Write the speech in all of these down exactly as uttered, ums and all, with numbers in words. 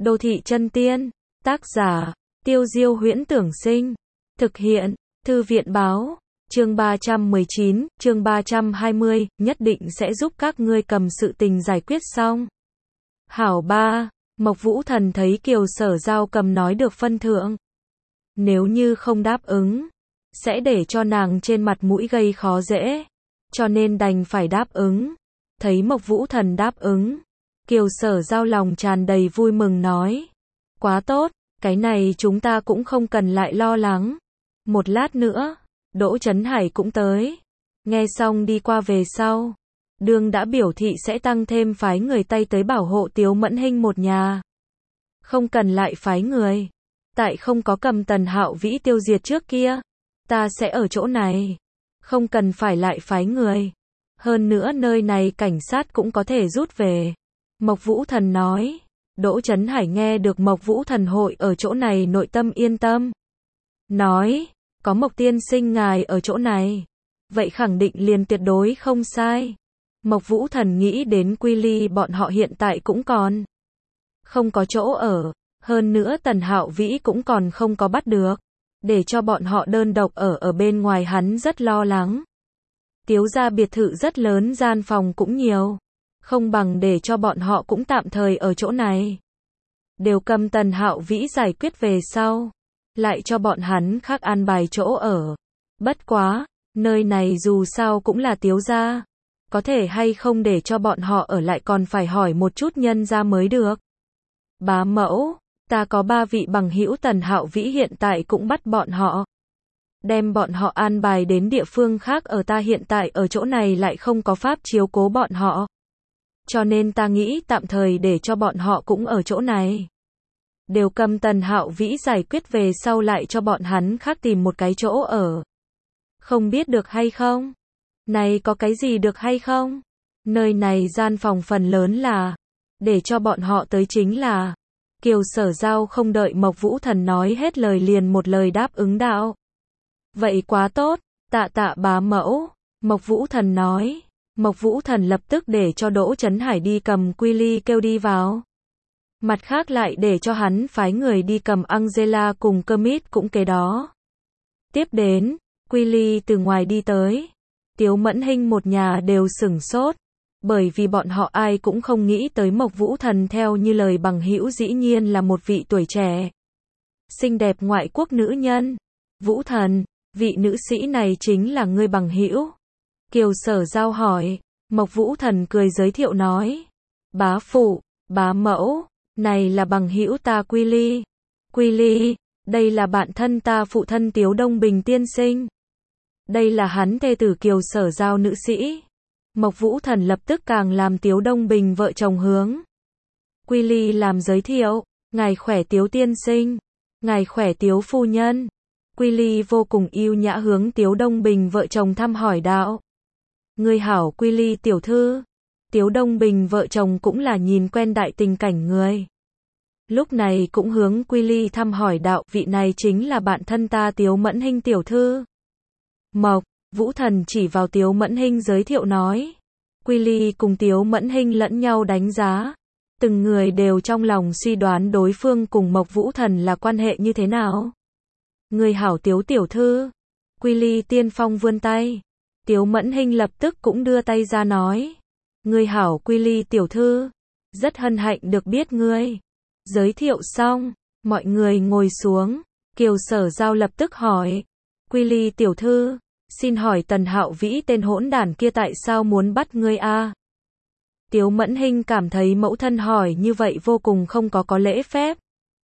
Đô thị chân tiên, tác giả, Tiêu Diêu Huyễn Tưởng Sinh, thực hiện, Thư viện Báo, chương ba trăm mười chín, chương ba trăm hai mươi, nhất định sẽ giúp các ngươi cầm sự tình giải quyết xong. Hảo ba, Mộc Vũ Thần thấy Kiều Sở Giao cầm nói được phân thượng. Nếu như không đáp ứng, sẽ để cho nàng trên mặt mũi gây khó dễ, cho nên đành phải đáp ứng. Thấy Mộc Vũ Thần đáp ứng, Kiều Sở Giao lòng tràn đầy vui mừng nói, quá tốt, cái này chúng ta cũng không cần lại lo lắng. Một lát nữa, Đỗ Chấn Hải cũng tới. Nghe xong đi qua về sau, Đường đã biểu thị sẽ tăng thêm phái người Tây tới bảo hộ Tiếu Mẫn Hinh một nhà. Không cần lại phái người. Tại không có cầm Tần Hạo Vĩ tiêu diệt trước kia, ta sẽ ở chỗ này. Không cần phải lại phái người. Hơn nữa nơi này cảnh sát cũng có thể rút về. Mộc Vũ Thần nói. Đỗ Chấn Hải nghe được Mộc Vũ Thần hội ở chỗ này nội tâm yên tâm. Nói, có Mộc tiên sinh ngài ở chỗ này. Vậy khẳng định liền tuyệt đối không sai. Mộc Vũ Thần nghĩ đến Quy Ly bọn họ hiện tại cũng còn không có chỗ ở. Hơn nữa Tần Hạo Vĩ cũng còn không có bắt được. Để cho bọn họ đơn độc ở ở bên ngoài hắn rất lo lắng. Tiếu gia biệt thự rất lớn, gian phòng cũng nhiều. Không bằng để cho bọn họ cũng tạm thời ở chỗ này. Đều cầm Tần Hạo Vĩ giải quyết về sau. Lại cho bọn hắn khác an bài chỗ ở. Bất quá, nơi này dù sao cũng là Tiếu gia. Có thể hay không để cho bọn họ ở lại còn phải hỏi một chút nhân gia mới được. Bá mẫu, ta có ba vị bằng hữu, Tần Hạo Vĩ hiện tại cũng bắt bọn họ. Đem bọn họ an bài đến địa phương khác ở, ta hiện tại ở chỗ này lại không có pháp chiếu cố bọn họ. Cho nên ta nghĩ tạm thời để cho bọn họ cũng ở chỗ này. Đều cầm Tần Hạo Vĩ giải quyết về sau lại cho bọn hắn khác tìm một cái chỗ ở. Không biết được hay không? Này có cái gì được hay không? Nơi này gian phòng phần lớn là để cho bọn họ tới chính là. Kiều Sở Giao không đợi Mộc Vũ Thần nói hết lời liền một lời đáp ứng đạo. Vậy quá tốt, tạ tạ bá mẫu. Mộc Vũ Thần nói. Mộc Vũ Thần lập tức để cho Đỗ Chấn Hải đi cầm Quy Ly kêu đi vào. Mặt khác lại để cho hắn phái người đi cầm Angela cùng Kermit cũng kế đó. Tiếp đến, Quy Ly từ ngoài đi tới. Tiếu Mẫn Hinh một nhà đều sửng sốt. Bởi vì bọn họ ai cũng không nghĩ tới Mộc Vũ Thần theo như lời bằng hữu dĩ nhiên là một vị tuổi trẻ, xinh đẹp ngoại quốc nữ nhân. Vũ Thần, vị nữ sĩ này chính là ngươi bằng hữu? Kiều Sở Giao hỏi. Mộc Vũ Thần cười giới thiệu nói. Bá phụ, bá mẫu, này là bằng hữu ta Quy Ly. Quy Ly, đây là bạn thân ta phụ thân Tiếu Đông Bình tiên sinh. Đây là hắn thê tử Kiều Sở Giao nữ sĩ. Mộc Vũ Thần lập tức càng làm Tiếu Đông Bình vợ chồng hướng Quy Ly làm giới thiệu. Ngài khỏe Tiếu tiên sinh. Ngài khỏe Tiếu phu nhân. Quy Ly vô cùng yêu nhã hướng Tiếu Đông Bình vợ chồng thăm hỏi đạo. Người hảo Quy Ly tiểu thư. Tiếu Đông Bình vợ chồng cũng là nhìn quen đại tình cảnh người. Lúc này cũng hướng Quy Ly thăm hỏi đạo, vị này chính là bạn thân ta Tiếu Mẫn Hinh tiểu thư. Mộc Vũ Thần chỉ vào Tiếu Mẫn Hinh giới thiệu nói. Quy Ly cùng Tiếu Mẫn Hinh lẫn nhau đánh giá. Từng người đều trong lòng suy đoán đối phương cùng Mộc Vũ Thần là quan hệ như thế nào. Người hảo Tiếu tiểu thư. Quy Ly tiên phong vươn tay. Tiếu Mẫn Hinh lập tức cũng đưa tay ra nói. Người hảo Quy Ly tiểu thư. Rất hân hạnh được biết ngươi. Giới thiệu xong, mọi người ngồi xuống. Kiều Sở Giao lập tức hỏi. Quy Ly tiểu thư, xin hỏi Tần Hạo Vĩ tên hỗn đản kia tại sao muốn bắt ngươi a? Tiếu Mẫn Hinh cảm thấy mẫu thân hỏi như vậy vô cùng không có có lễ phép.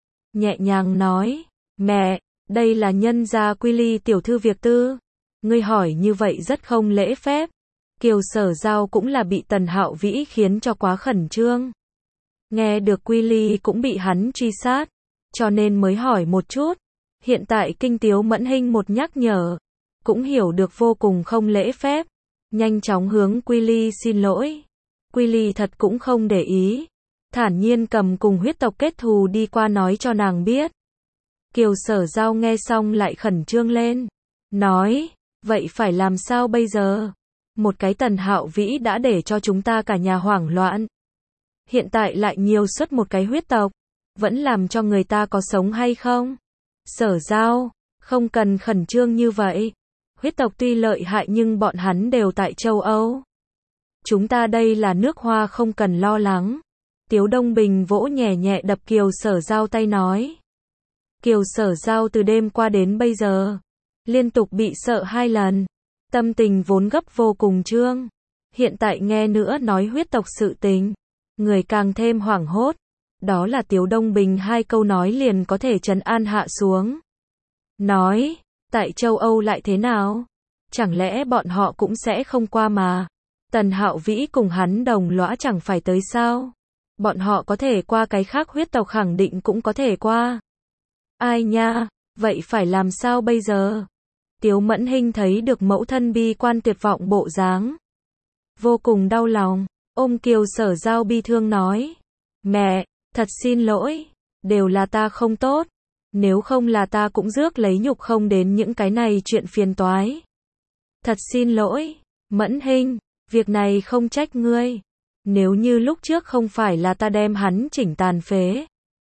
Nhẹ nhàng nói, mẹ, đây là nhân gia Quy Ly tiểu thư việc tư. Ngươi hỏi như vậy rất không lễ phép. Kiều Sở Giao cũng là bị Tần Hạo Vĩ khiến cho quá khẩn trương. Nghe được Quy Ly cũng bị hắn truy sát, cho nên mới hỏi một chút. Hiện tại kinh Tiếu Mẫn Hinh một nhắc nhở, cũng hiểu được vô cùng không lễ phép. Nhanh chóng hướng Quy Ly xin lỗi. Quy Ly thật cũng không để ý. Thản nhiên cầm cùng huyết tộc kết thù đi qua nói cho nàng biết. Kiều Sở Giao nghe xong lại khẩn trương lên. Nói, vậy phải làm sao bây giờ? Một cái Tần Hạo Vĩ đã để cho chúng ta cả nhà hoảng loạn. Hiện tại lại nhiều xuất một cái huyết tộc. vẫn làm cho người ta có sống hay không? Sở Giao, không cần khẩn trương như vậy. Huyết tộc tuy lợi hại nhưng bọn hắn đều tại châu Âu. Chúng ta đây là nước Hoa không cần lo lắng. Tiếu Đông Bình vỗ nhẹ nhẹ đập Kiều Sở Giao tay nói. Kiều Sở Giao từ đêm qua đến bây giờ, liên tục bị sợ hai lần. Tâm tình vốn gấp vô cùng trương. Hiện tại nghe nữa nói huyết tộc sự tình. Người càng thêm hoảng hốt. Đó là Tiếu Đông Bình hai câu nói liền có thể trấn an hạ xuống. Nói, tại châu Âu lại thế nào? Chẳng lẽ bọn họ cũng sẽ không qua mà? Tần Hạo Vĩ cùng hắn đồng lõa chẳng phải tới sao? Bọn họ có thể qua, cái khác huyết tộc khẳng định cũng có thể qua. Ai nha, vậy phải làm sao bây giờ? Tiếu Mẫn Hinh thấy được mẫu thân bi quan tuyệt vọng bộ dáng. Vô cùng đau lòng, ôm Kiều Sở Giao bi thương nói. Mẹ, thật xin lỗi, đều là ta không tốt. Nếu không là ta cũng rước lấy nhục không đến những cái này chuyện phiền toái. Thật xin lỗi, Mẫn Hinh, việc này không trách ngươi. Nếu như lúc trước không phải là ta đem hắn chỉnh tàn phế,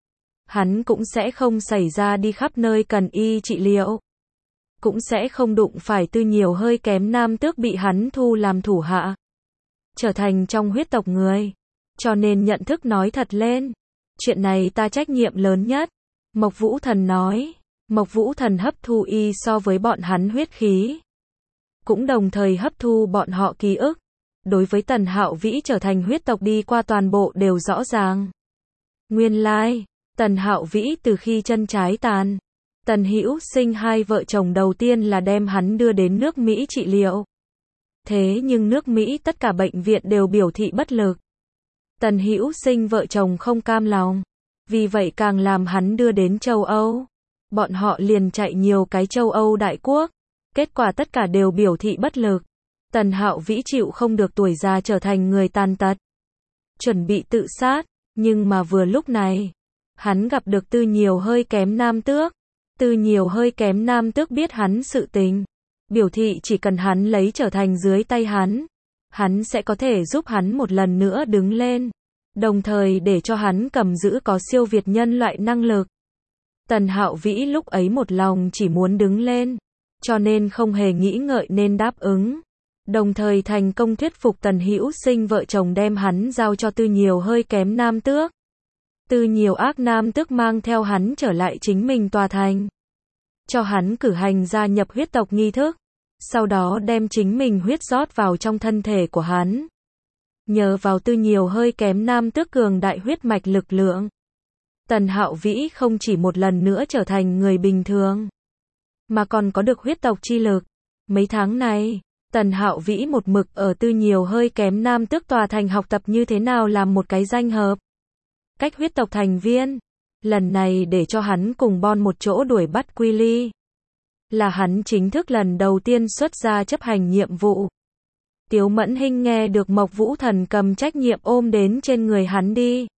hắn cũng sẽ không xảy ra đi khắp nơi cần y trị liệu. Cũng sẽ không đụng phải Tư Nhiều hơi kém nam tước bị hắn thu làm thủ hạ. Trở thành trong huyết tộc người. Cho nên nhận thức nói thật lên. Chuyện này ta trách nhiệm lớn nhất. Mộc Vũ Thần nói. Mộc Vũ Thần hấp thu y so với bọn hắn huyết khí. Cũng đồng thời hấp thu bọn họ ký ức. Đối với Tần Hạo Vĩ trở thành huyết tộc đi qua toàn bộ đều rõ ràng. Nguyên lai, Tần Hạo Vĩ từ khi chân trái tàn, Tần Hữu Sinh hai vợ chồng đầu tiên là đem hắn đưa đến nước Mỹ trị liệu. Thế nhưng nước Mỹ tất cả bệnh viện đều biểu thị bất lực. Tần Hữu Sinh vợ chồng không cam lòng, vì vậy càng làm hắn đưa đến châu Âu. Bọn họ liền chạy nhiều cái châu Âu đại quốc, kết quả tất cả đều biểu thị bất lực. Tần Hạo Vĩ chịu không được tuổi già trở thành người tàn tật, chuẩn bị tự sát, nhưng mà vừa lúc này, hắn gặp được Tư Nhiều hơi kém nam tước. Tư Nhiều hơi kém nam tước biết hắn sự tình, biểu thị chỉ cần hắn lấy trở thành dưới tay hắn, hắn sẽ có thể giúp hắn một lần nữa đứng lên, đồng thời để cho hắn cầm giữ có siêu việt nhân loại năng lực. Tần Hạo Vĩ lúc ấy một lòng chỉ muốn đứng lên, cho nên không hề nghĩ ngợi nên đáp ứng. Đồng thời thành công thuyết phục Tần Hữu Sinh vợ chồng đem hắn giao cho Tư Nhiều hơi kém nam tước. Tư Nhiều ác nam tước mang theo hắn trở lại chính mình tòa thành. Cho hắn cử hành gia nhập huyết tộc nghi thức. Sau đó đem chính mình huyết rót vào trong thân thể của hắn. Nhờ vào Tư Nhiều hơi kém nam tước cường đại huyết mạch lực lượng, Tần Hạo Vĩ không chỉ một lần nữa trở thành người bình thường, mà còn có được huyết tộc chi lực. Mấy tháng này, Tần Hạo Vĩ một mực ở Tư Nhiều hơi kém nam tước tòa thành học tập như thế nào làm một cái danh hợp cách huyết tộc thành viên. Lần này để cho hắn cùng Bon một chỗ đuổi bắt Quy Ly, là hắn chính thức lần đầu tiên xuất ra chấp hành nhiệm vụ. Tiếu Mẫn Hinh nghe được Mộc Vũ Thần cầm trách nhiệm ôm đến trên người hắn đi.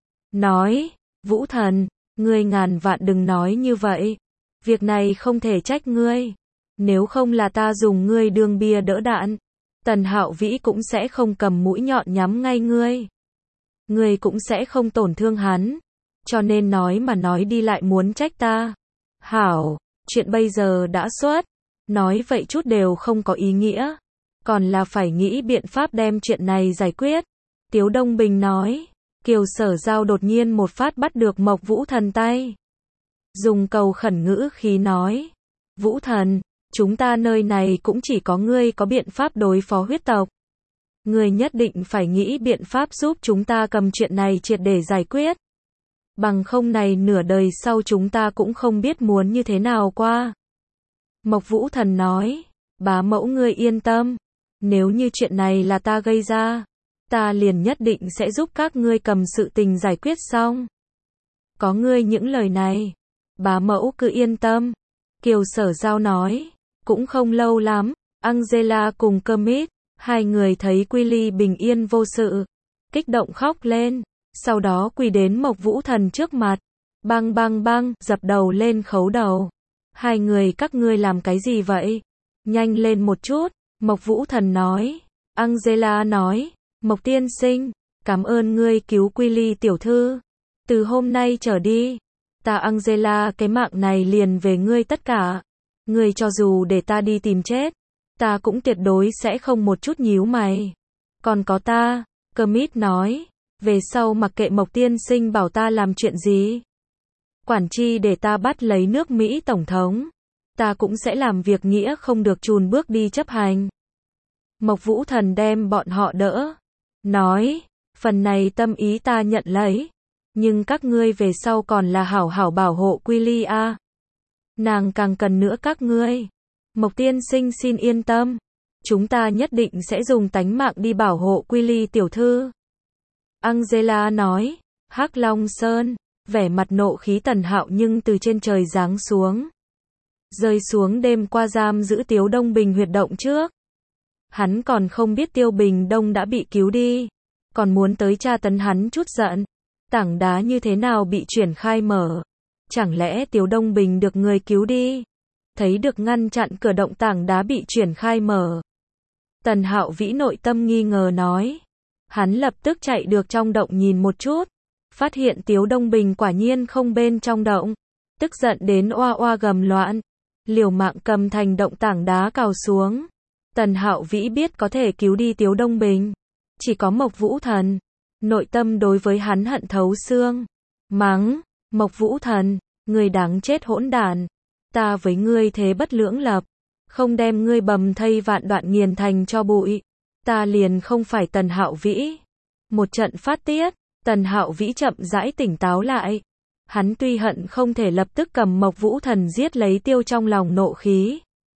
Nói, Vũ Thần, ngươi ngàn vạn đừng nói như vậy. Việc này không thể trách ngươi. Nếu không là ta dùng ngươi đương bia đỡ đạn, Tần Hạo Vĩ cũng sẽ không cầm mũi nhọn nhắm ngay ngươi. Ngươi cũng sẽ không tổn thương hắn. Cho nên nói mà nói đi lại muốn trách ta. Hảo, chuyện bây giờ đã xuất. Nói vậy chút đều không có ý nghĩa. Còn là phải nghĩ biện pháp đem chuyện này giải quyết. Tiếu Đông Bình nói. Kiều Sở Giao đột nhiên một phát bắt được Mộc Vũ Thần tay. Dùng cầu khẩn ngữ khí nói. Vũ Thần, chúng ta nơi này cũng chỉ có ngươi có biện pháp đối phó huyết tộc. Ngươi nhất định phải nghĩ biện pháp giúp chúng ta cầm chuyện này triệt để giải quyết. Bằng không này nửa đời sau chúng ta cũng không biết muốn như thế nào qua. Mộc Vũ Thần nói. Bá mẫu ngươi yên tâm. Nếu như chuyện này là ta gây ra, ta liền nhất định sẽ giúp các ngươi cầm sự tình giải quyết xong. Có ngươi những lời này, bá mẫu cứ yên tâm. Kiều Sở Giao nói. Cũng không lâu lắm, Angela cùng Kermit, hai người thấy Quy Ly bình yên vô sự, kích động khóc lên, sau đó quỳ đến Mộc Vũ Thần trước mặt, bang bang bang, dập đầu lên khấu đầu. Hai người các ngươi làm cái gì vậy? Nhanh lên một chút, Mộc Vũ Thần nói. Angela nói, Mộc tiên sinh, cảm ơn ngươi cứu Quy Ly tiểu thư. Từ hôm nay trở đi, ta Angela cái mạng này liền về ngươi tất cả. Ngươi cho dù để ta đi tìm chết, ta cũng tuyệt đối sẽ không một chút nhíu mày. Còn có ta, Kermit nói, về sau mặc kệ Mộc tiên sinh bảo ta làm chuyện gì. Quản chi để ta bắt lấy nước Mỹ Tổng thống, ta cũng sẽ làm việc nghĩa không được chùn bước đi chấp hành. Mộc Vũ Thần đem bọn họ đỡ, nói, phần này tâm ý ta nhận lấy, nhưng các ngươi về sau còn là hảo hảo bảo hộ Quilly a. Nàng càng cần nữa các ngươi. Mộc tiên sinh xin yên tâm, chúng ta nhất định sẽ dùng tánh mạng đi bảo hộ Quilly tiểu thư. Angela nói, Hắc Long Sơn, vẻ mặt nộ khí Tần Hạo nhưng từ trên trời giáng xuống. Rơi xuống đêm qua giam giữ Tiếu Đông Bình huyệt động trước. Hắn còn không biết Tiêu Bình Đông đã bị cứu đi, còn muốn tới tra tấn hắn chút giận. Tảng đá như thế nào bị chuyển khai mở? Chẳng lẽ Tiếu Đông Bình được người cứu đi? Thấy được ngăn chặn cửa động tảng đá bị chuyển khai mở. Tần Hạo Vĩ nội tâm nghi ngờ nói. Hắn lập tức chạy được trong động nhìn một chút. Phát hiện Tiếu Đông Bình quả nhiên không bên trong động. Tức giận đến oa oa gầm loạn. Liều mạng cầm thành động tảng đá cào xuống. Tần Hạo Vĩ biết có thể cứu đi Tiếu Đông Bình. Chỉ có Mộc Vũ Thần. Nội tâm đối với hắn hận thấu xương. Mắng, Mộc Vũ Thần, người đáng chết hỗn đản. Ta với ngươi thế bất lưỡng lập. Không đem ngươi bầm thây vạn đoạn nghiền thành cho bụi. Ta liền không phải Tần Hạo Vĩ. Một trận phát tiết, Tần Hạo Vĩ chậm rãi tỉnh táo lại. Hắn tuy hận không thể lập tức cầm Mộc Vũ Thần giết lấy tiêu trong lòng nộ khí.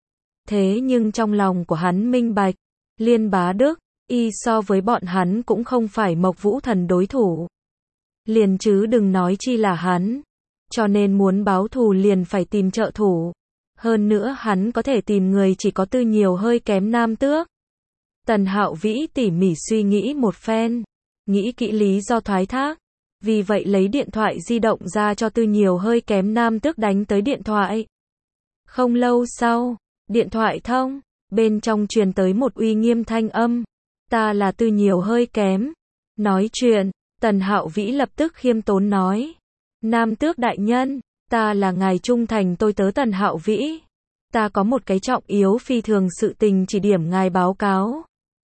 Thế nhưng trong lòng của hắn minh bạch, Liên Bá Đức, y so với bọn hắn cũng không phải Mộc Vũ Thần đối thủ. Liền chứ đừng nói chi là hắn. Cho nên muốn báo thù liền phải tìm trợ thủ. Hơn nữa hắn có thể tìm người chỉ có tư nhiều hơi kém nam tước. Tần Hạo Vĩ tỉ mỉ suy nghĩ một phen. Nghĩ kỹ lý do thoái thác. Vì vậy lấy điện thoại di động ra cho tư nhiều hơi kém nam tước đánh tới điện thoại. Không lâu sau, điện thoại thông. Bên trong truyền tới một uy nghiêm thanh âm. Ta là tư nhiều hơi kém. Nói chuyện, Tần Hạo Vĩ lập tức khiêm tốn nói. Nam tước đại nhân, ta là ngài trung thành tôi tớ Tần Hạo Vĩ. Ta có một cái trọng yếu phi thường sự tình chỉ điểm ngài báo cáo.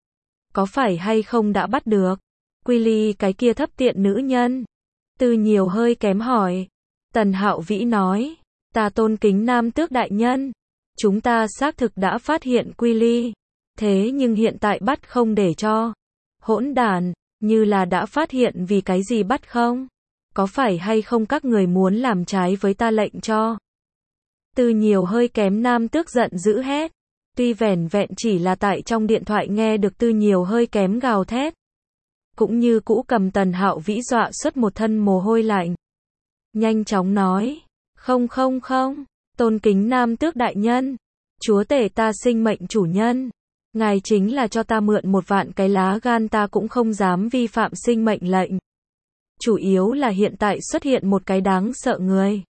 Có phải hay không đã bắt được? Quilly cái kia thấp tiện nữ nhân. Tư nhiều hơi kém hỏi. Tần Hạo Vĩ nói. Ta tôn kính nam tước đại nhân. Chúng ta xác thực đã phát hiện Quilly. Thế nhưng hiện tại bắt không để cho. Hỗn đản, như là đã phát hiện vì cái gì bắt không? Có phải hay không các người muốn làm trái với ta lệnh cho? Tư nhiều hơi kém nam tước giận dữ hét. Tuy vẻn vẹn chỉ là tại trong điện thoại nghe được tư nhiều hơi kém gào thét. Cũng như cũ cầm Tần Hạo Vĩ dọa xuất một thân mồ hôi lạnh. Nhanh chóng nói. Không không không. Tôn kính nam tước đại nhân. Chúa tể ta sinh mệnh chủ nhân. Ngài chính là cho ta mượn một vạn cái lá gan ta cũng không dám vi phạm sinh mệnh lệnh. Chủ yếu là hiện tại xuất hiện một cái đáng sợ người.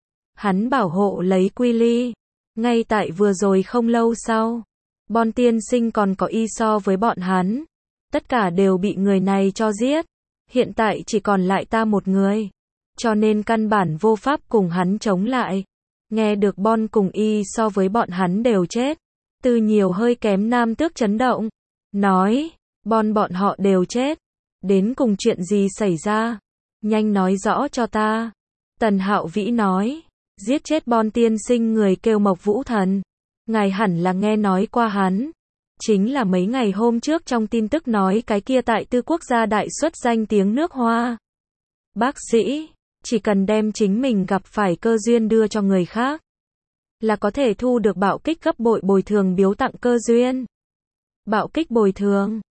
Hắn bảo hộ lấy Quilly. Ngay tại vừa rồi không lâu sau. Bon tiên sinh còn có y so với bọn hắn. Tất cả đều bị người này cho giết. Hiện tại chỉ còn lại ta một người. Cho nên căn bản vô pháp cùng hắn chống lại. Nghe được Bon cùng y so với bọn hắn đều chết. Tư nhiều hơi kém nam tước chấn động. Nói, Bon bọn họ đều chết. Đến cùng chuyện gì xảy ra? Nhanh nói rõ cho ta. Tần Hạo Vĩ nói, giết chết Bon tiên sinh người kêu Mộc Vũ Thần. Ngài hẳn là nghe nói qua hắn. Chính là mấy ngày hôm trước trong tin tức nói cái kia tại Tư Quốc gia đại xuất danh tiếng nước Hoa. Bác sĩ, chỉ cần đem chính mình gặp phải cơ duyên đưa cho người khác. Là có thể thu được bạo kích gấp bội bồi thường biếu tặng cơ duyên. Bạo kích bồi thường.